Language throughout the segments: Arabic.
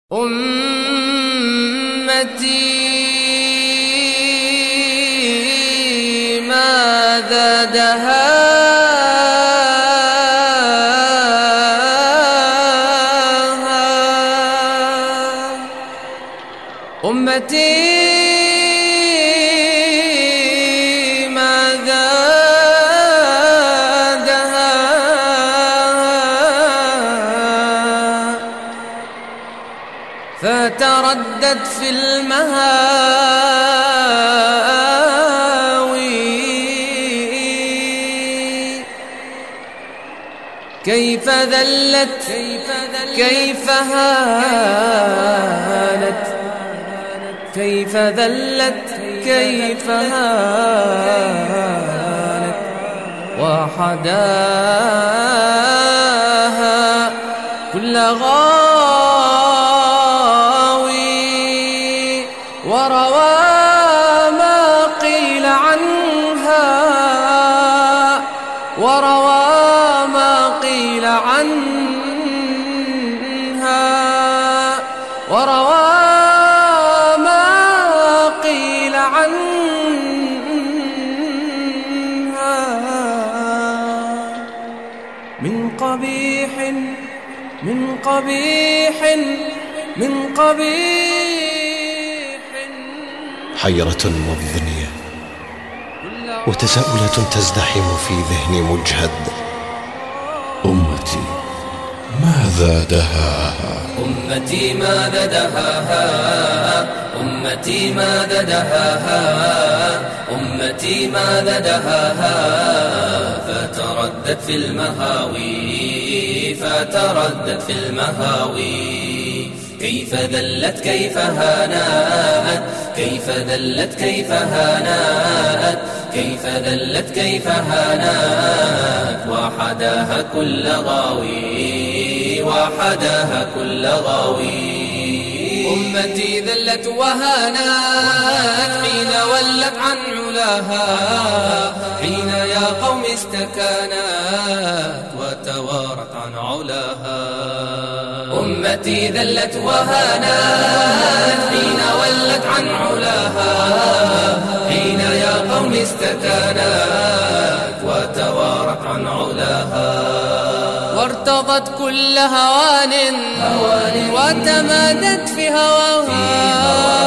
أمتي ماذا دهاها أمتي ماذا دهاها فتردد في المهاوي كيف ذلت كيف هانت كيف ذلت كيف هانت وحداها كل غاوي وروى ما قيل عنها وروى ما قيل عنها وروى ما قيل عنها من قبيح من قبيح من قبيح. حيرة مضنية وتساؤلات تزدحم في ذهني مجهد. أمتي ماذا دهاها أمتي ماذا دهاها أمتي ماذا دهاها أمتي ماذا دهاها فتردت في المهاوي فتردت في المهاوي كيف ذلت كيف هانأت كيف ذلت كيف هانأت كيف ذلت كيف هانأت وحداها كل غاوي وحداها كل غاوي. أمتي ذلت وهانات حين ولت عن علاها حين يا قوم استكانت وتوارت عن علاها. أمتي ذلت وهانات حين ولت عن علاها حين يا قوم استكانت وتوارت عن علاها وارتضت كل هوان وتمادت في هواها.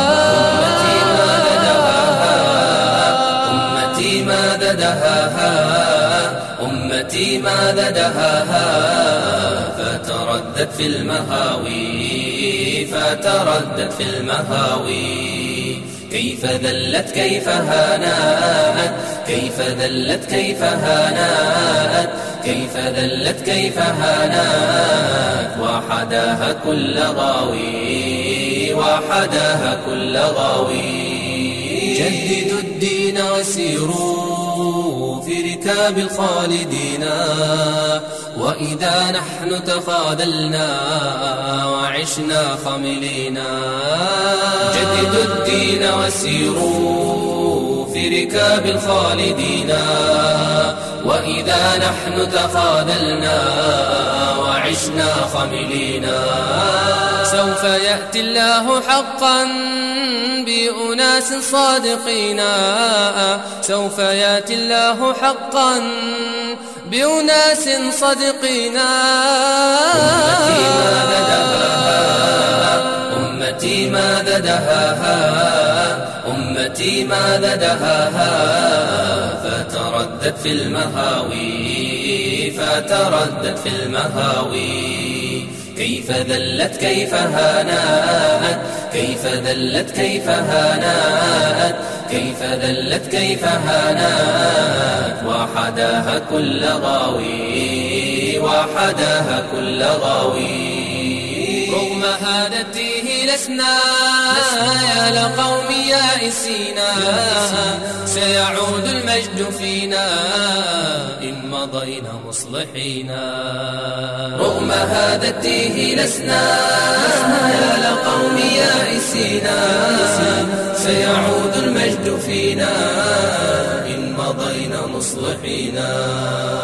أمتي ماذا دهاها أمتي ماذا دهاها فتردت في المهاوي فتردت في المهاوي كيف ذلت كيف هانأت كيف ذلت كيف هانأت كيف ذلت كيف هانأت وحداها كل غاوي وحداها كل غاوي. جددوا الدين وسيروا في ركاب الخالدين وإذا نحن تخاذلنا وعشنا خملينا. جددوا الدين وسيروا في ركاب الخالدين وإذا نحن تخاذلنا وعشنا خملينا. سوف يأتي الله حقا بأناس صادقين سوف يأتي الله حقا بأناس صادقين. أمتي ماذا دهاها أمتي ماذا دهاها فتردت في المهاوي فتردت في المهاوي كيف ذلت كيف هانأت كيف ذلت كيف هانأت كيف ذلت كيف هانأت وحداها كل غاوي وحداها كل غاوي. رغم هادته لسنا يا لقوم يائسينا سيعود المجد فينا إن مضينا مصلحين. رغم هادته لسنا يا لقوم يائسينا سيعود المجد فينا إن مضينا مصلحين.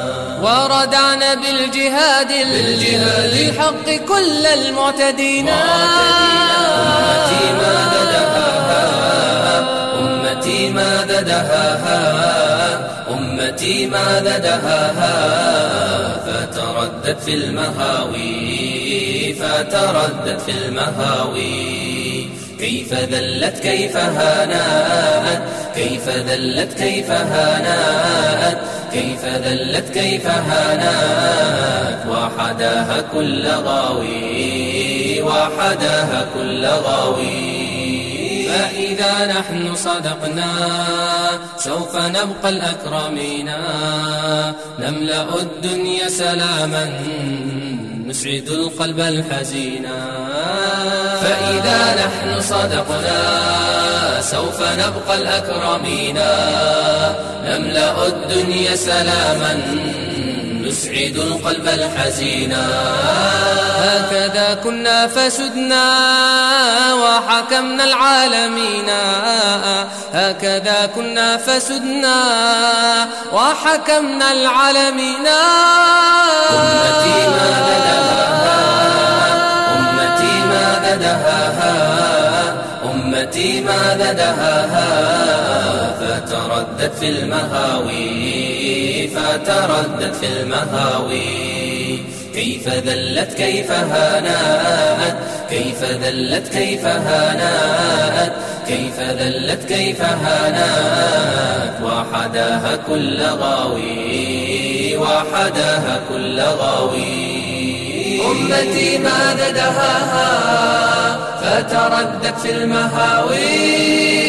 وردعنا بالجهاد للحق كل المعتدين. أمتي ماذا دهاها أمتي ماذا دهاها أمتي ماذا دهاها فتردت في المهاوي فتردت في المهاوي. كيف ذلت كيف هانأت كيف ذلت كيف هانأت كيف ذلت كيف هانأت وحداها كل غاوي وحداها كل غاوي. فإذا نحن صدقنا سوف نبقى الأكرمين نملأ الدنيا سلاما نسعد القلب الحزينا. فإذا نحن صدقنا سوف نبقى الأكرمين نملأ الدنيا سلاما نسعد القلب الحزينا. هكذا كنا فسدنا وحكمنا العالمين هكذا كنا فسدنا وحكمنا العالمين. أمتي ماذا دهاها أمتي ماذا دهاها أمتي ماذا دهاها فتردت في المهاوي فتردت في المهاوي. كيف ذلت كيف هانأت كيف ذلت كيف هانأت كيف ذلت كيف هانأت وحداها كل غاوي وحداها كل غاوي. أمتي ماذا دهاها فتردت في المهاوي